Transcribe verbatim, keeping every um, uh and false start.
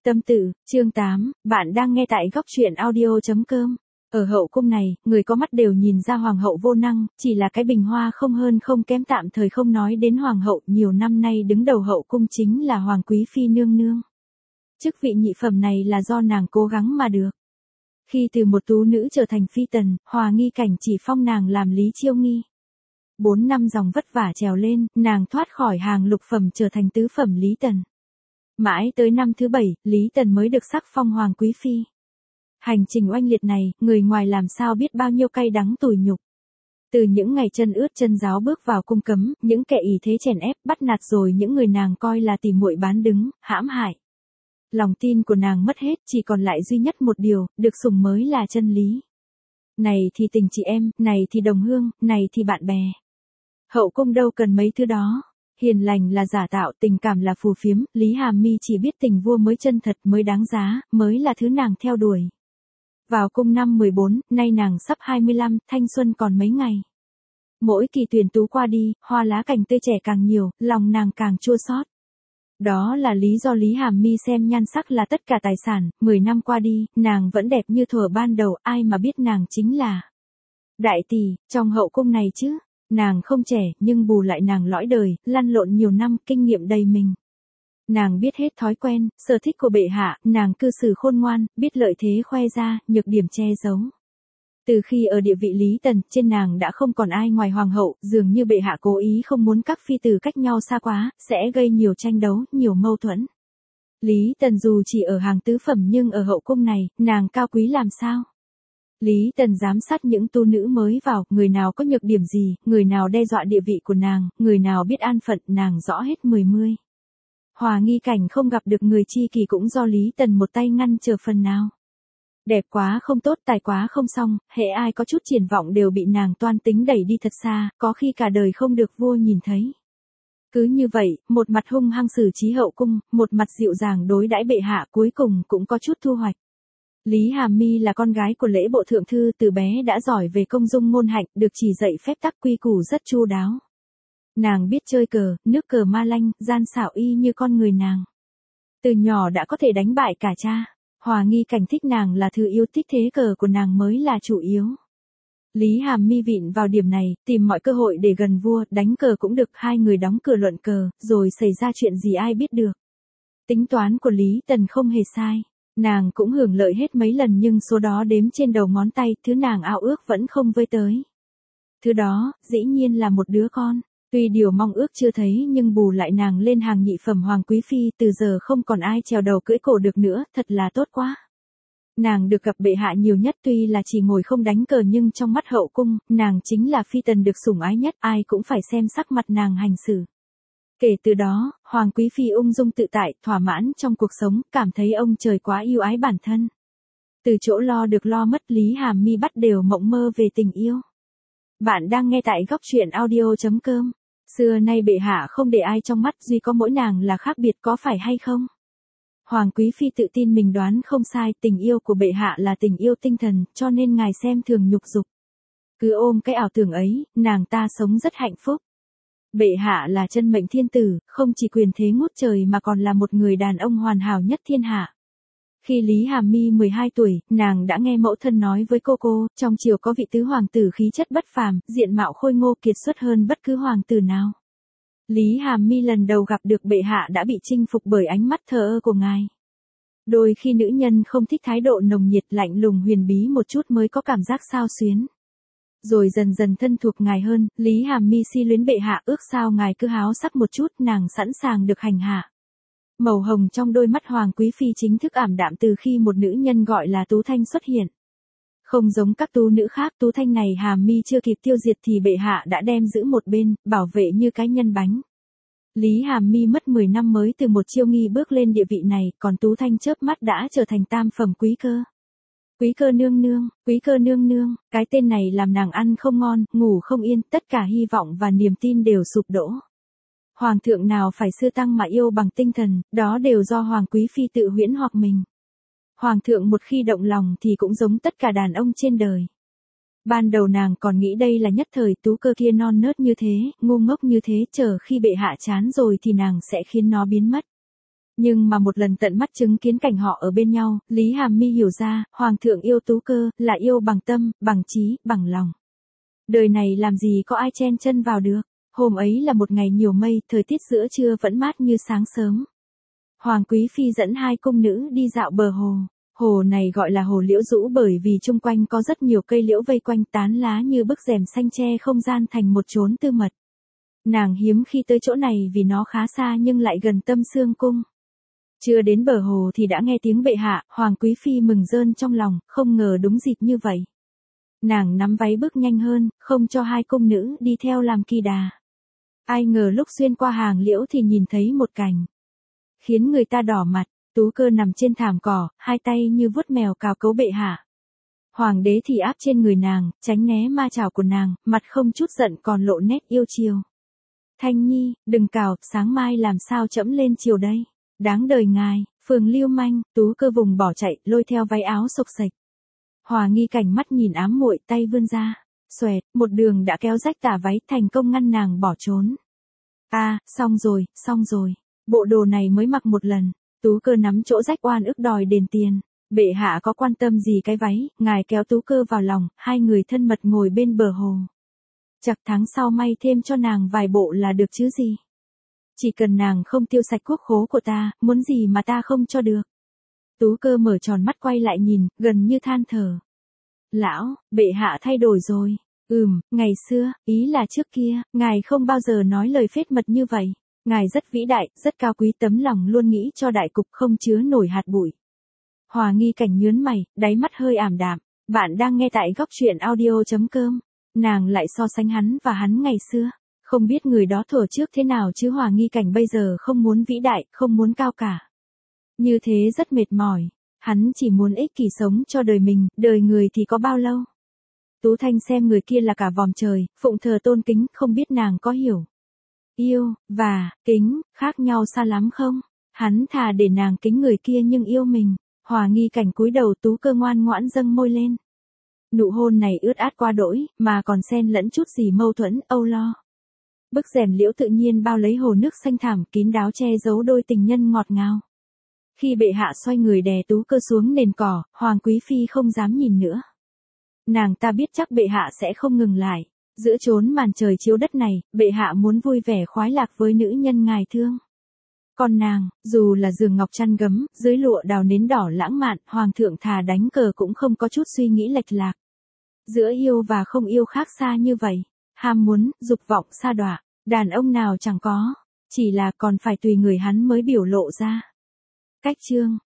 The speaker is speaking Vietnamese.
Tâm tự, chương tám, bạn đang nghe tại góc truyện audio chấm com. Ở hậu cung này, người có mắt đều nhìn ra hoàng hậu vô năng, chỉ là cái bình hoa không hơn không kém, tạm thời không nói đến hoàng hậu, nhiều năm nay đứng đầu hậu cung chính là hoàng quý phi nương nương. Chức vị nhị phẩm này là do nàng cố gắng mà được. Khi từ một tú nữ trở thành phi tần, Hòa Nghi Cảnh chỉ phong nàng làm Lý Chiêu Nghi. Bốn năm dòng vất vả trèo lên, nàng thoát khỏi hàng lục phẩm trở thành tứ phẩm Lý Tần. Mãi tới năm thứ bảy, Lý Tần mới được sắc phong hoàng quý phi. Hành trình oanh liệt này, người ngoài làm sao biết bao nhiêu cay đắng tủi nhục. Từ những ngày chân ướt chân ráo bước vào cung cấm, những kẻ ỷ thế chèn ép, bắt nạt, rồi những người nàng coi là tỉ muội bán đứng, hãm hại. Lòng tin của nàng mất hết, chỉ còn lại duy nhất một điều, được sủng mới là chân lý. Này thì tình chị em, này thì đồng hương, này thì bạn bè. Hậu cung đâu cần mấy thứ đó. Hiền lành là giả tạo, tình cảm là phù phiếm, Lý Hàm Mi chỉ biết tình vua mới chân thật, mới đáng giá, mới là thứ nàng theo đuổi. Vào cung năm mười bốn, nay nàng sắp hai mươi lăm, thanh xuân còn mấy ngày. Mỗi kỳ tuyển tú qua đi, hoa lá cành tươi trẻ càng nhiều, lòng nàng càng chua xót. Đó là lý do Lý Hàm Mi xem nhan sắc là tất cả tài sản, mười năm qua đi, nàng vẫn đẹp như thuở ban đầu, ai mà biết nàng chính là đại tỷ, trong hậu cung này chứ. Nàng không trẻ, nhưng bù lại nàng lõi đời, lăn lộn nhiều năm, kinh nghiệm đầy mình. Nàng biết hết thói quen, sở thích của bệ hạ, nàng cư xử khôn ngoan, biết lợi thế khoe ra, nhược điểm che giấu. Từ khi ở địa vị Lý Tần, trên nàng đã không còn ai ngoài hoàng hậu, dường như bệ hạ cố ý không muốn các phi tử cách nhau xa quá, sẽ gây nhiều tranh đấu, nhiều mâu thuẫn. Lý Tần dù chỉ ở hàng tứ phẩm nhưng ở hậu cung này, nàng cao quý làm sao? Lý Tần giám sát những tu nữ mới vào, người nào có nhược điểm gì, người nào đe dọa địa vị của nàng, người nào biết an phận, nàng rõ hết mười mươi. Hòa Nghi Cảnh không gặp được người chi kỷ cũng do Lý Tần một tay ngăn trở phần nào. Đẹp quá không tốt, tài quá không xong, hễ ai có chút triển vọng đều bị nàng toan tính đẩy đi thật xa, có khi cả đời không được vua nhìn thấy. Cứ như vậy, một mặt hung hăng xử trí hậu cung, một mặt dịu dàng đối đãi bệ hạ, cuối cùng cũng có chút thu hoạch. Lý Hàm Mi là con gái của lễ bộ thượng thư, từ bé đã giỏi về công dung ngôn hạnh, được chỉ dạy phép tắc quy củ rất chu đáo. Nàng biết chơi cờ, nước cờ ma lanh, gian xảo y như con người nàng. Từ nhỏ đã có thể đánh bại cả cha. Hòa Nghi Cảnh thích nàng là thứ yêu thích, thế cờ của nàng mới là chủ yếu. Lý Hàm Mi vịn vào điểm này, tìm mọi cơ hội để gần vua, đánh cờ cũng được, hai người đóng cửa luận cờ, rồi xảy ra chuyện gì ai biết được. Tính toán của Lý Tần không hề sai. Nàng cũng hưởng lợi hết mấy lần nhưng số đó đếm trên đầu ngón tay, thứ nàng ao ước vẫn không với tới. Thứ đó, dĩ nhiên là một đứa con. Tuy điều mong ước chưa thấy nhưng bù lại nàng lên hàng nhị phẩm hoàng quý phi, từ giờ không còn ai trèo đầu cưỡi cổ được nữa, thật là tốt quá. Nàng được gặp bệ hạ nhiều nhất, tuy là chỉ ngồi không đánh cờ nhưng trong mắt hậu cung, nàng chính là phi tần được sủng ái nhất, ai cũng phải xem sắc mặt nàng hành xử. Kể từ đó, Hoàng Quý Phi ung dung tự tại, thỏa mãn trong cuộc sống, cảm thấy ông trời quá yêu ái bản thân. Từ chỗ lo được lo mất, Lý Hàm Mi bắt đều mộng mơ về tình yêu. Bạn đang nghe tại góc truyện audio chấm com. Xưa nay bệ hạ không để ai trong mắt, duy có mỗi nàng là khác biệt, có phải hay không? Hoàng Quý Phi tự tin mình đoán không sai, tình yêu của bệ hạ là tình yêu tinh thần, cho nên ngài xem thường nhục dục. Cứ ôm cái ảo tưởng ấy, nàng ta sống rất hạnh phúc. Bệ hạ là chân mệnh thiên tử, không chỉ quyền thế ngút trời mà còn là một người đàn ông hoàn hảo nhất thiên hạ. Khi Lý Hàm Mi mười hai tuổi, nàng đã nghe mẫu thân nói với cô cô, trong triều có vị tứ hoàng tử khí chất bất phàm, diện mạo khôi ngô kiệt xuất hơn bất cứ hoàng tử nào. Lý Hàm Mi lần đầu gặp được bệ hạ đã bị chinh phục bởi ánh mắt thờ ơ của ngài. Đôi khi nữ nhân không thích thái độ nồng nhiệt lạnh lùng huyền bí một chút mới có cảm giác xao xuyến. Rồi dần dần thân thuộc ngài hơn, Lý Hàm Mi si luyến bệ hạ, ước sao ngài cứ háo sắc một chút, nàng sẵn sàng được hành hạ. Màu hồng trong đôi mắt Hoàng Quý Phi chính thức ảm đạm từ khi một nữ nhân gọi là Tú Thanh xuất hiện. Không giống các tú nữ khác, Tú Thanh này Hàm Mi chưa kịp tiêu diệt thì bệ hạ đã đem giữ một bên, bảo vệ như cái nhân bánh. Lý Hàm Mi mất mười năm mới từ một chiêu nghi bước lên địa vị này, còn Tú Thanh chớp mắt đã trở thành tam phẩm quý cơ. Quý cơ nương nương, quý cơ nương nương, cái tên này làm nàng ăn không ngon, ngủ không yên, tất cả hy vọng và niềm tin đều sụp đổ. Hoàng thượng nào phải sư tăng mà yêu bằng tinh thần, đó đều do Hoàng Quý Phi tự huyễn hoặc mình. Hoàng thượng một khi động lòng thì cũng giống tất cả đàn ông trên đời. Ban đầu nàng còn nghĩ đây là nhất thời, Tú cơ kia non nớt như thế, ngu ngốc như thế, chờ khi bệ hạ chán rồi thì nàng sẽ khiến nó biến mất. Nhưng mà một lần tận mắt chứng kiến cảnh họ ở bên nhau, Lý Hàm My hiểu ra, Hoàng thượng yêu Tú Cơ, là yêu bằng tâm, bằng trí, bằng lòng. Đời này làm gì có ai chen chân vào được. Hôm ấy là một ngày nhiều mây, thời tiết giữa trưa vẫn mát như sáng sớm. Hoàng Quý Phi dẫn hai cung nữ đi dạo bờ hồ. Hồ này gọi là hồ Liễu Dũ bởi vì chung quanh có rất nhiều cây liễu vây quanh tán lá như bức rèm xanh che không gian thành một chốn tư mật. Nàng hiếm khi tới chỗ này vì nó khá xa nhưng lại gần Tâm Xương Cung. Chưa đến bờ hồ thì đã nghe tiếng bệ hạ, Hoàng Quý Phi mừng rơn trong lòng, không ngờ đúng dịp như vậy. Nàng nắm váy bước nhanh hơn, không cho hai cung nữ đi theo làm kỳ đà. Ai ngờ lúc xuyên qua hàng liễu thì nhìn thấy một cảnh khiến người ta đỏ mặt. Tú Cơ nằm trên thảm cỏ, hai tay như vuốt mèo cào cấu bệ hạ. Hoàng đế thì áp trên người nàng, tránh né ma chảo của nàng, mặt không chút giận còn lộ nét yêu chiều. Thanh Nhi, đừng cào, sáng mai làm sao trẫm lên chiều đây. Đáng đời ngài, Phường lưu manh. Tú Cơ vùng bỏ chạy, lôi theo váy áo xộc xệch. Hòa Nghi Cảnh mắt nhìn ám muội, tay vươn ra, xoẹt, một đường đã kéo rách tà váy, thành công ngăn nàng bỏ trốn. A, à, xong rồi, xong rồi. Bộ đồ này mới mặc một lần. Tú Cơ nắm chỗ rách oan ức đòi đền tiền. Bệ hạ có quan tâm gì cái váy, ngài kéo Tú Cơ vào lòng, hai người thân mật ngồi bên bờ hồ. Chặt tháng sau may thêm cho nàng vài bộ là được chứ gì. Chỉ cần nàng không tiêu sạch quốc khố của ta, muốn gì mà ta không cho được. Tú Cơ mở tròn mắt quay lại nhìn, gần như than thở. Lão, bệ hạ thay đổi rồi. Ừm, ngày xưa, ý là trước kia, ngài không bao giờ nói lời phết mật như vậy. Ngài rất vĩ đại, rất cao quý, tấm lòng luôn nghĩ cho đại cục không chứa nổi hạt bụi. Hòa Nghi Cảnh nhớn mày, đáy mắt hơi ảm đạm. Bạn đang nghe tại góc truyện audio chấm com. Nàng lại so sánh hắn và hắn ngày xưa. Không biết người đó thuở trước thế nào chứ Hòa Nghi Cảnh bây giờ không muốn vĩ đại, không muốn cao cả. Như thế rất mệt mỏi. Hắn chỉ muốn ích kỷ sống cho đời mình, đời người thì có bao lâu. Tú Thanh xem người kia là cả vòm trời, phụng thờ tôn kính, không biết nàng có hiểu. Yêu, và, kính, khác nhau xa lắm không? Hắn thà để nàng kính người kia nhưng yêu mình. Hòa Nghi Cảnh cúi đầu, Tú Cơ ngoan ngoãn dâng môi lên. Nụ hôn này ướt át quá đỗi, mà còn xen lẫn chút gì mâu thuẫn, âu lo. Bức rèm liễu tự nhiên bao lấy hồ nước xanh thẳm kín đáo che giấu đôi tình nhân ngọt ngào. Khi bệ hạ xoay người đè Tú Cơ xuống nền cỏ, Hoàng Quý Phi không dám nhìn nữa. Nàng ta biết chắc bệ hạ sẽ không ngừng lại. Giữa chốn màn trời chiếu đất này, bệ hạ muốn vui vẻ khoái lạc với nữ nhân ngài thương. Còn nàng, dù là giường ngọc chăn gấm, dưới lụa đào nến đỏ lãng mạn, hoàng thượng thà đánh cờ cũng không có chút suy nghĩ lệch lạc. Giữa yêu và không yêu khác xa như vậy. Ham muốn, dục vọng sa đọa, đàn ông nào chẳng có. Chỉ là còn phải tùy người hắn mới biểu lộ ra. Cách chương